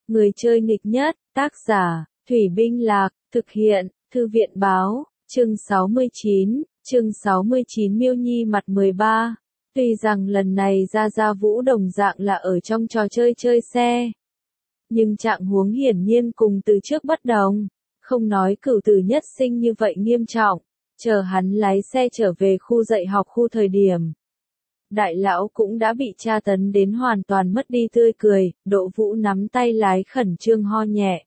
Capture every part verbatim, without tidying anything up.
Người chơi nghịch nhất, tác giả, Thủy Binh Lạc, thực hiện, Thư viện báo, chương sáu mươi chín, chương sáu mươi chín Miêu Nhi mặt mười ba. Tuy rằng lần này Gia Gia Vũ đồng dạng là ở trong trò chơi chơi xe. Nhưng trạng huống hiển nhiên cùng từ trước bất đồng. Không nói cửu tử nhất sinh như vậy nghiêm trọng. Chờ hắn lái xe trở về khu dạy học khu thời điểm. Đại lão cũng đã bị tra tấn đến hoàn toàn mất đi tươi cười, Đỗ Vũ nắm tay lái khẩn trương ho nhẹ.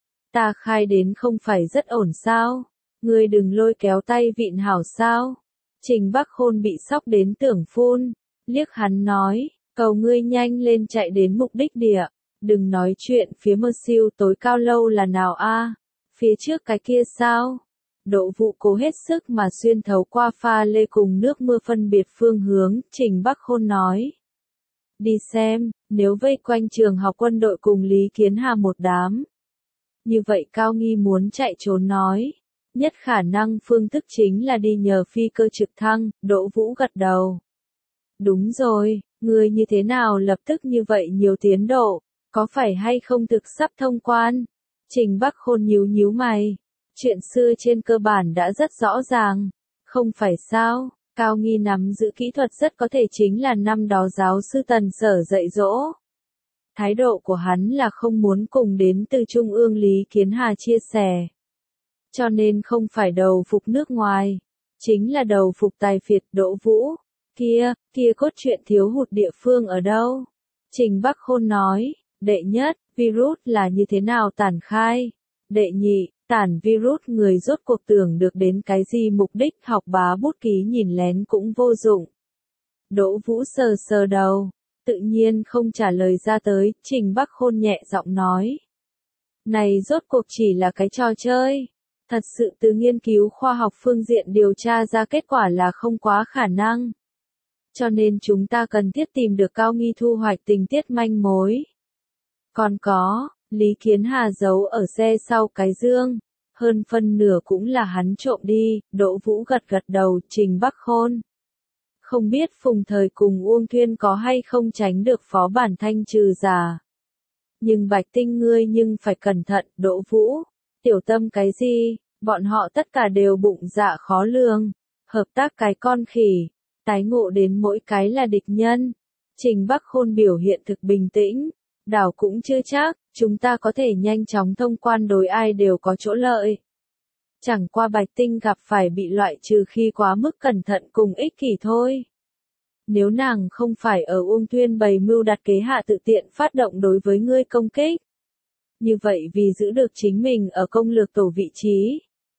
Ta khai đến không phải rất ổn sao? Ngươi đừng lôi kéo tay vịn hảo sao? Trình Bắc Khôn bị sốc đến tưởng phun, liếc hắn nói, cầu ngươi nhanh lên chạy đến mục đích địa, đừng nói chuyện phía mơ siêu tối cao lâu là nào a? Phía trước cái kia sao? Đỗ Vũ cố hết sức mà xuyên thấu qua pha lê cùng nước mưa phân biệt phương hướng, Trình Bắc Khôn nói. Đi xem, nếu vây quanh trường học quân đội cùng Lý Kiến Hà một đám. Như vậy Cao Nghi muốn chạy trốn nói. Nhất khả năng phương thức chính là đi nhờ phi cơ trực thăng, Đỗ Vũ gật đầu. Đúng rồi, ngươi như thế nào lập tức như vậy nhiều tiến độ, có phải hay không thực sắp thông quan? Trình Bắc Khôn nhíu nhíu mày. Chuyện xưa trên cơ bản đã rất rõ ràng, không phải sao? Cao Nghi nắm giữ kỹ thuật rất có thể chính là năm đó giáo sư Tần Sở dạy dỗ. Thái độ của hắn là không muốn cùng đến từ Trung ương Lý Kiến Hà chia sẻ. Cho nên không phải đầu phục nước ngoài, chính là đầu phục tài phiệt Đỗ Vũ. Kia, kia cốt truyện thiếu hụt địa phương ở đâu? Trình Bắc Khôn nói, đệ nhất, virus là như thế nào tản khai? Đệ nhị, tản virus người rốt cuộc tưởng được đến cái gì mục đích học bá bút ký nhìn lén cũng vô dụng. Đỗ Vũ sờ sờ đầu, tự nhiên không trả lời ra tới, Trình Bắc Khôn nhẹ giọng nói. Này rốt cuộc chỉ là cái trò chơi. Thật sự từ nghiên cứu khoa học phương diện điều tra ra kết quả là không quá khả năng. Cho nên chúng ta cần thiết tìm được Cao Nghi thu hoạch tình tiết manh mối. Còn có, Lý Kiến Hà giấu ở xe sau cái dương, hơn phân nửa cũng là hắn trộm đi, Đỗ Vũ gật gật đầu, Trình Bắc Khôn. Không biết Phùng Thời cùng Uông Thuyên có hay không tránh được phó bản thanh trừ giả. Nhưng Bạch Tinh ngươi nhưng phải cẩn thận, Đỗ Vũ. Tiểu tâm cái gì, bọn họ tất cả đều bụng dạ khó lường, hợp tác cái con khỉ, tái ngộ đến mỗi cái là địch nhân. Trình Bắc Khôn biểu hiện thực bình tĩnh, đảo cũng chưa chắc, chúng ta có thể nhanh chóng thông quan đối ai đều có chỗ lợi. Chẳng qua Bạch Tinh gặp phải bị loại trừ khi quá mức cẩn thận cùng ích kỷ thôi. Nếu nàng không phải ở Uông Thuyên bày mưu đặt kế hạ tự tiện phát động đối với ngươi công kích. Như vậy vì giữ được chính mình ở công lược tổ vị trí.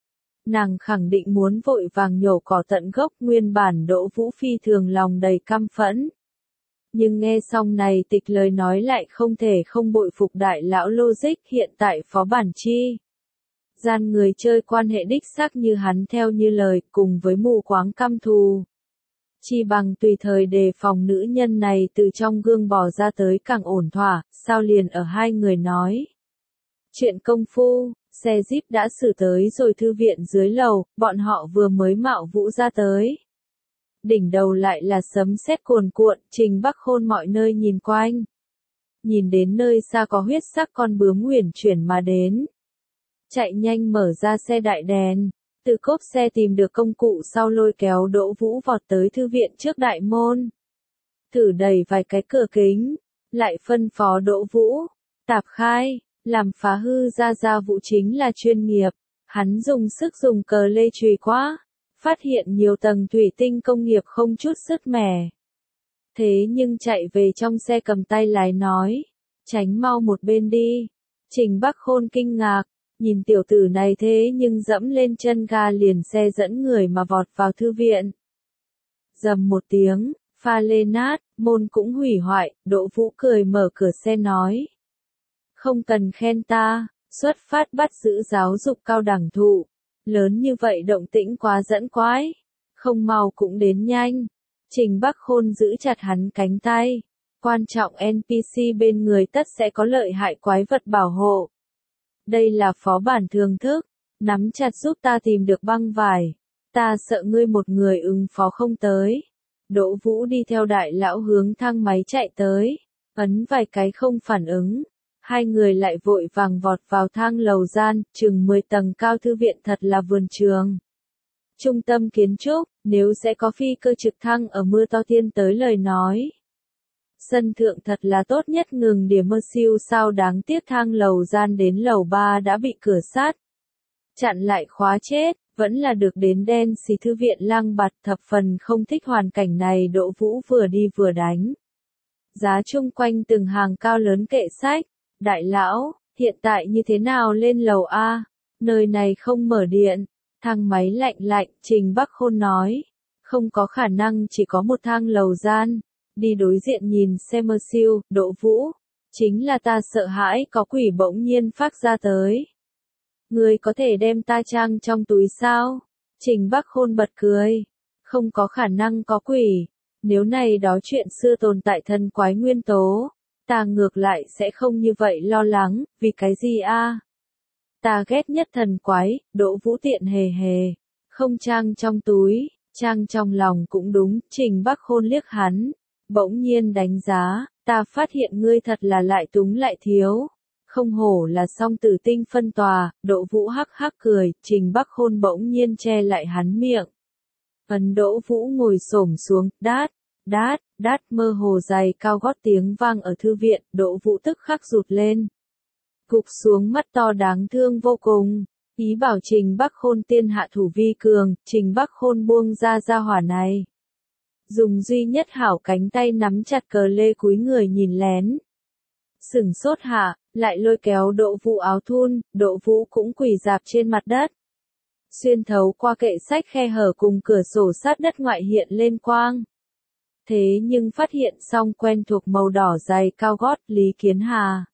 Nàng khẳng định muốn vội vàng nhổ cỏ tận gốc, nguyên bản Đỗ Vũ phi thường lòng đầy căm phẫn. Nhưng nghe xong này tịch lời nói lại không thể không bội phục đại lão logic hiện tại phó bản chi. Gian người chơi quan hệ đích xác như hắn theo như lời cùng với mù quáng căm thù. Chi bằng tùy thời đề phòng nữ nhân này từ trong gương bò ra tới càng ổn thỏa, sao liền ở hai người nói. Chuyện công phu, xe Jeep đã xử tới rồi thư viện dưới lầu, bọn họ vừa mới mạo vũ ra tới. Đỉnh đầu lại là sấm sét cuồn cuộn, Trình Bắc Khôn mọi nơi nhìn quanh. Nhìn đến nơi xa có huyết sắc con bướm huyền chuyển mà đến. Chạy nhanh mở ra xe đại đèn, từ cốp xe tìm được công cụ sau lôi kéo Đỗ Vũ vọt tới thư viện trước đại môn. Thử đẩy vài cái cửa kính, lại phân phó Đỗ Vũ, tạp khai. Làm phá hư Gia Gia Vũ chính là chuyên nghiệp, hắn dùng sức dùng cờ lê chùy quá, phát hiện nhiều tầng thủy tinh công nghiệp không chút sức mẻ. Thế nhưng chạy về trong xe cầm tay lái nói, tránh mau một bên đi. Trình Bắc Khôn kinh ngạc, nhìn tiểu tử này thế nhưng dẫm lên chân ga liền xe dẫn người mà vọt vào thư viện. Dầm một tiếng, pha lê nát, môn cũng hủy hoại, Đỗ Vũ cười mở cửa xe nói. Không cần khen ta, xuất phát bắt giữ giáo dục cao đẳng thụ. Lớn như vậy động tĩnh quá dẫn quái. Không mau cũng đến nhanh. Trình Bắc Khôn giữ chặt hắn cánh tay. Quan trọng en pê xê bên người tất sẽ có lợi hại quái vật bảo hộ. Đây là phó bản thường thức. Nắm chặt giúp ta tìm được băng vải. Ta sợ ngươi một người ứng phó không tới. Đỗ Vũ đi theo đại lão hướng thang máy chạy tới. Ấn vài cái không phản ứng. Hai người lại vội vàng vọt vào thang lầu gian, chừng mười tầng cao thư viện thật là vườn trường. Trung tâm kiến trúc, nếu sẽ có phi cơ trực thăng ở mưa to thiên tới lời nói. Sân thượng thật là tốt nhất ngừng điểm mơ siêu sao đáng tiếc thang lầu gian đến lầu ba đã bị cửa sắt. Chặn lại khóa chết, vẫn là được đến đen xì thư viện lang bạt thập phần không thích hoàn cảnh này Đỗ Vũ vừa đi vừa đánh. Giá chung quanh từng hàng cao lớn kệ sách. Đại lão, hiện tại như thế nào lên lầu A? Nơi này không mở điện. Thang máy lạnh lạnh, Trình Bắc Khôn nói. Không có khả năng chỉ có một thang lầu gian. Đi đối diện nhìn xem mơ siêu, Đỗ Vũ. Chính là ta sợ hãi có quỷ bỗng nhiên phát ra tới. Người có thể đem ta trang trong túi sao? Trình Bắc Khôn bật cười. Không có khả năng có quỷ. Nếu này đó chuyện xưa tồn tại thần quái nguyên tố. Ta ngược lại sẽ không như vậy lo lắng, vì cái gì a? Ta ghét nhất thần quái, Đỗ Vũ tiện hề hề. Không trang trong túi, trang trong lòng cũng đúng, Trình Bắc Khôn liếc hắn. Bỗng nhiên đánh giá, ta phát hiện ngươi thật là lại túng lại thiếu. Không hổ là song tử tinh phân tòa, Đỗ Vũ hắc hắc cười, Trình Bắc Khôn bỗng nhiên che lại hắn miệng. Ấn Đỗ Vũ ngồi xổm xuống, đát, đát, đát mơ hồ giày cao gót tiếng vang ở thư viện, Đỗ Vũ tức khắc rụt lên. Cụp xuống mắt to đáng thương vô cùng, ý bảo Trình Bắc Khôn tiên hạ thủ vi cường, Trình Bắc Khôn buông ra ra hỏa này. Dùng duy nhất hảo cánh tay nắm chặt cờ lê cúi người nhìn lén. Sửng sốt hạ, lại lôi kéo Đỗ Vũ áo thun, Đỗ Vũ cũng quỳ dạp trên mặt đất. Xuyên thấu qua kệ sách khe hở cùng cửa sổ sát đất ngoại hiện lên quang. Thế nhưng phát hiện xong quen thuộc màu đỏ dày cao gót Lý Kiến Hà.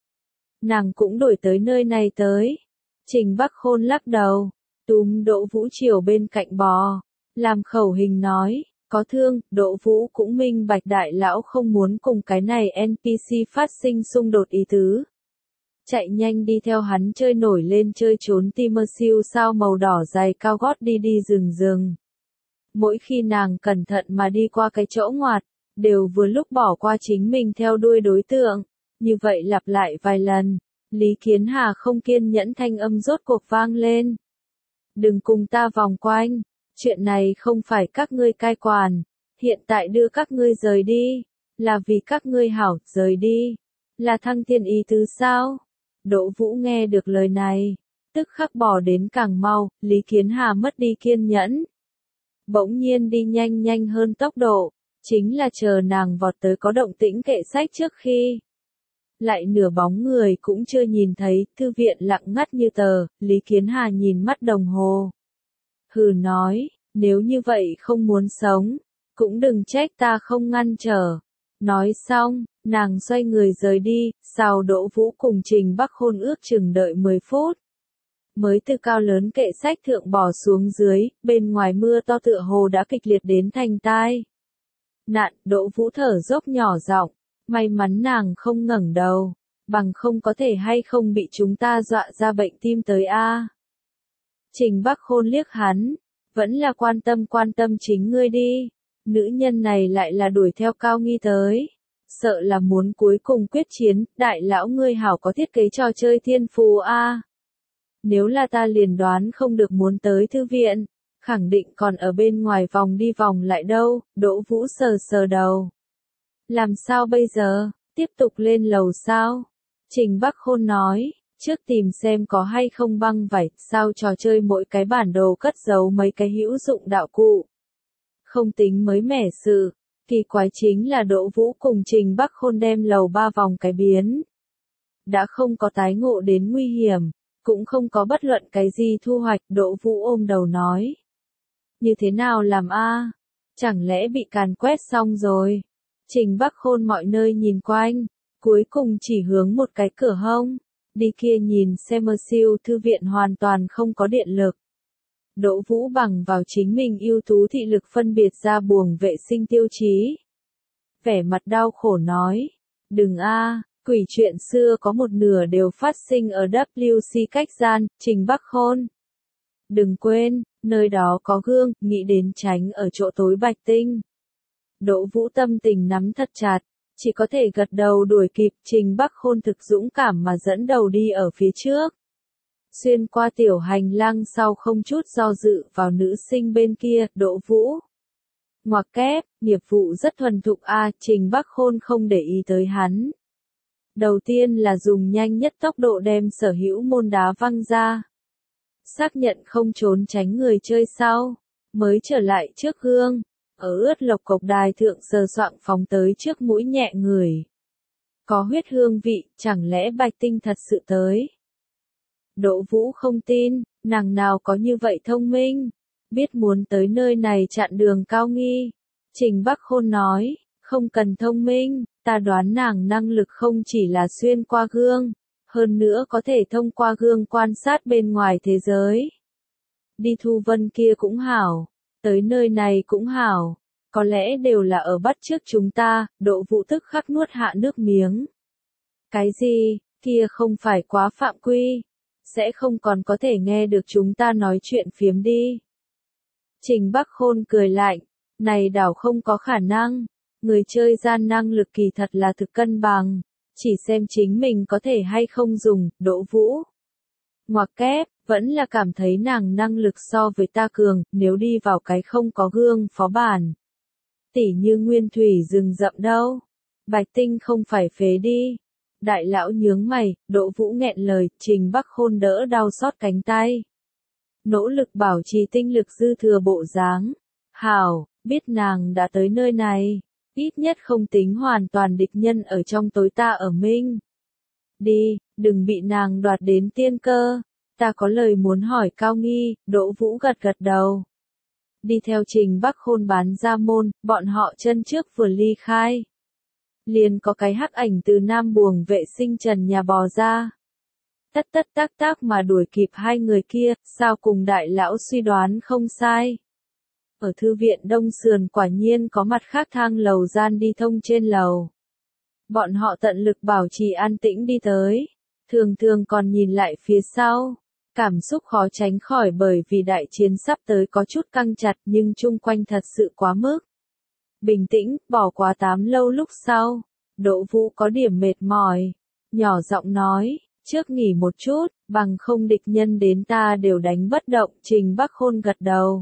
Nàng cũng đổi tới nơi này tới. Trình Bắc Khôn lắc đầu, túm Đỗ Vũ chiều bên cạnh bò, làm khẩu hình nói, có thương, Đỗ Vũ cũng minh bạch đại lão không muốn cùng cái này en pê xê phát sinh xung đột ý tứ. Chạy nhanh đi theo hắn chơi nổi lên chơi trốn tim mơ siêu sao màu đỏ dày cao gót đi đi rừng rừng. Mỗi khi nàng cẩn thận mà đi qua cái chỗ ngoặt, đều vừa lúc bỏ qua chính mình theo đuôi đối tượng. Như vậy lặp lại vài lần, Lý Kiến Hà không kiên nhẫn thanh âm rốt cuộc vang lên. Đừng cùng ta vòng quanh, chuyện này không phải các ngươi cai quản, hiện tại đưa các ngươi rời đi, là vì các ngươi hảo, rời đi, là thăng thiên ý tứ sao? Đỗ Vũ nghe được lời này, tức khắc bỏ đến càng mau, Lý Kiến Hà mất đi kiên nhẫn. Bỗng nhiên đi nhanh nhanh hơn tốc độ, chính là chờ nàng vọt tới có động tĩnh kệ sách trước khi. Lại nửa bóng người cũng chưa nhìn thấy, thư viện lặng ngắt như tờ, Lý Kiến Hà nhìn mắt đồng hồ. Hừ nói, nếu như vậy không muốn sống, cũng đừng trách ta không ngăn trở. Nói xong, nàng xoay người rời đi, sau Đỗ Vũ cùng Trình Bắc Khôn ước chừng đợi mười phút. Mới từ cao lớn kệ sách thượng bỏ xuống dưới, bên ngoài mưa to tựa hồ đã kịch liệt đến thành tai. Nạn, Đỗ Vũ thở dốc nhỏ giọng, may mắn nàng không ngẩng đầu, bằng không có thể hay không bị chúng ta dọa ra bệnh tim tới a. Trình Bắc Khôn liếc hắn, vẫn là quan tâm quan tâm chính ngươi đi, nữ nhân này lại là đuổi theo Cao Nghi tới. Sợ là muốn cuối cùng quyết chiến, đại lão ngươi hảo có thiết kế trò chơi thiên phú a. Nếu là ta liền đoán không được muốn tới thư viện, khẳng định còn ở bên ngoài vòng đi vòng lại đâu, Đỗ Vũ sờ sờ đầu. Làm sao bây giờ, tiếp tục lên lầu sao? Trình Bắc Khôn nói, trước tìm xem có hay không băng vải, sao trò chơi mỗi cái bản đồ cất giấu mấy cái hữu dụng đạo cụ. Không tính mới mẻ sự, kỳ quái chính là Đỗ Vũ cùng Trình Bắc Khôn đem lầu ba vòng cái biến. Đã không có tái ngộ đến nguy hiểm, cũng không có bất luận cái gì thu hoạch, Đỗ Vũ ôm đầu nói. Như thế nào làm a? Chẳng lẽ bị càn quét xong rồi? Trình Bắc Khôn mọi nơi nhìn quanh, cuối cùng chỉ hướng một cái cửa hông, đi kia nhìn xem mơ siêu thư viện hoàn toàn không có điện lực. Đỗ Vũ bằng vào chính mình ưu tú thị lực phân biệt ra buồng vệ sinh tiêu chí. Vẻ mặt đau khổ nói, đừng a, quỷ chuyện xưa có một nửa đều phát sinh ở W C cách gian, Trình Bắc Khôn. Đừng quên, nơi đó có gương, nghĩ đến tránh ở chỗ tối bạch tinh. Đỗ Vũ tâm tình nắm thật chặt, chỉ có thể gật đầu đuổi kịp. Trình Bắc Khôn thực dũng cảm mà dẫn đầu đi ở phía trước. Xuyên qua tiểu hành lang sau không chút do dự vào nữ sinh bên kia, Đỗ Vũ. Ngoặc kép, nghiệp vụ rất thuần thục a, Trình Bắc Khôn không để ý tới hắn. Đầu tiên là dùng nhanh nhất tốc độ đem sở hữu môn đá văng ra. Xác nhận không trốn tránh người chơi sau, mới trở lại trước gương, ở ướt lộc cộc đài thượng sờ soạng phóng tới trước mũi nhẹ người. Có huyết hương vị, chẳng lẽ Bạch Tinh thật sự tới? Đỗ Vũ không tin, nàng nào có như vậy thông minh, biết muốn tới nơi này chặn đường Cao Nghi. Trình Bắc Khôn nói, không cần thông minh, ta đoán nàng năng lực không chỉ là xuyên qua gương, hơn nữa có thể thông qua gương quan sát bên ngoài thế giới. Đi Thu Vân kia cũng hảo, tới nơi này cũng hảo, có lẽ đều là ở bắt chước chúng ta. Đỗ Vũ tức khắc nuốt hạ nước miếng. Cái gì, kia không phải quá phạm quy, sẽ không còn có thể nghe được chúng ta nói chuyện phiếm đi. Trình Bắc Khôn cười lạnh, này đảo không có khả năng, người chơi gian năng lực kỳ thật là thực cân bằng, chỉ xem chính mình có thể hay không dùng. Đỗ Vũ. Ngoặc kép, vẫn là cảm thấy nàng năng lực so với ta cường, nếu đi vào cái không có gương phó bản. Tỉ như nguyên thủy rừng rậm đâu. Bạch Tinh không phải phế đi. Đại lão nhướng mày, Đỗ Vũ nghẹn lời. Trình Bắc Khôn đỡ đau xót cánh tay. Nỗ lực bảo trì tinh lực dư thừa bộ dáng. Hảo, biết nàng đã tới nơi này, ít nhất không tính hoàn toàn địch nhân ở trong tối ta ở Minh. Đi, đừng bị nàng đoạt đến tiên cơ. Ta có lời muốn hỏi Cao Nghi. Đỗ Vũ gật gật đầu. Đi theo Trình Bắc Khôn bán ra môn, bọn họ chân trước vừa ly khai. Liền có cái hắc ảnh từ nam buồng vệ sinh trần nhà bò ra. Tất tất tác tác mà đuổi kịp hai người kia, sao cùng đại lão suy đoán không sai. Ở thư viện Đông Sườn quả nhiên có mặt khác thang lầu gian đi thông trên lầu. Bọn họ tận lực bảo trì an tĩnh đi tới, thường thường còn nhìn lại phía sau. Cảm xúc khó tránh khỏi bởi vì đại chiến sắp tới có chút căng chặt nhưng chung quanh thật sự quá mức. Bình tĩnh, bỏ qua tám lâu lúc sau. Đỗ Vũ có điểm mệt mỏi. Nhỏ giọng nói, trước nghỉ một chút, bằng không địch nhân đến ta đều đánh bất động. Trình Bắc Khôn gật đầu.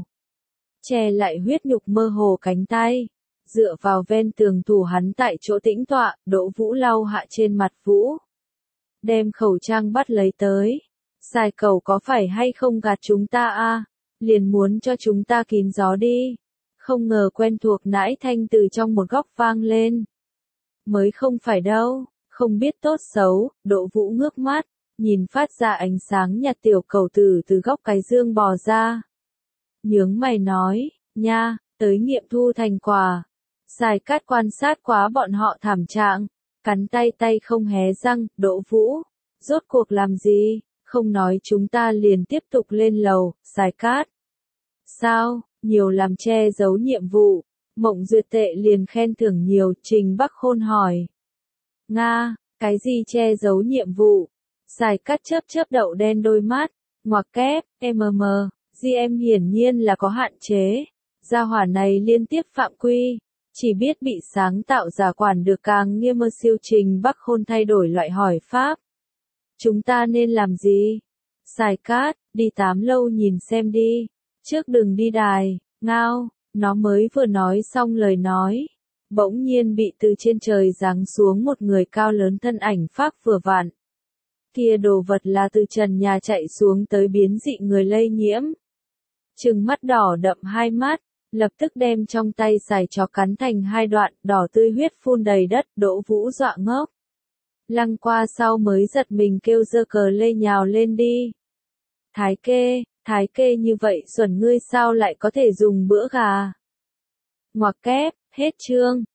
Che lại huyết nhục mơ hồ cánh tay. Dựa vào ven tường thủ hắn tại chỗ tĩnh tọa, Đỗ Vũ lau hạ trên mặt Vũ. Đem khẩu trang bắt lấy tới. Xài cầu có phải hay không gạt chúng ta a? Liền muốn cho chúng ta kín gió đi. Không ngờ quen thuộc nãi thanh từ trong một góc vang lên. Mới không phải đâu, không biết tốt xấu. Đỗ Vũ ngước mắt, nhìn phát ra ánh sáng nhạt tiểu cầu tử từ góc cái dương bò ra. Nhướng mày nói, nha, tới nghiệm thu thành quả. Xài cát quan sát quá bọn họ thảm trạng, cắn tay tay không hé răng. Đỗ Vũ, rốt cuộc làm gì? Không nói chúng ta liền tiếp tục lên lầu. Xài cát. Sao, nhiều làm che giấu nhiệm vụ. Mộng Duyệt Tệ liền khen thưởng nhiều. Trình Bắc Khôn hỏi. Nga, cái gì che giấu nhiệm vụ? Xài cát chớp chớp đậu đen đôi mắt. Ngoặc kép, mm, gi em hiển nhiên là có hạn chế. Gia hỏa này liên tiếp phạm quy. Chỉ biết bị sáng tạo giả quản được càng nghiêm mơ siêu. Trình Bắc Khôn thay đổi loại hỏi pháp. Chúng ta nên làm gì? Xài cát, đi tám lâu nhìn xem đi. Trước đừng đi đài, ngao. Nó mới vừa nói xong lời nói. Bỗng nhiên bị từ trên trời giáng xuống một người cao lớn thân ảnh pháp vừa vặn. Kia đồ vật là từ trần nhà chạy xuống tới biến dị người lây nhiễm. Trừng mắt đỏ đậm hai mắt, lập tức đem trong tay xài chó cắn thành hai đoạn, đỏ tươi huyết phun đầy đất. Đỗ Vũ dọa ngốc. Lăng qua sau mới giật mình kêu giơ cờ lê nhào lên đi. Thái kê, thái kê như vậy xuẩn ngươi sao lại có thể dùng bữa gà? Ngoặc kép, hết chương.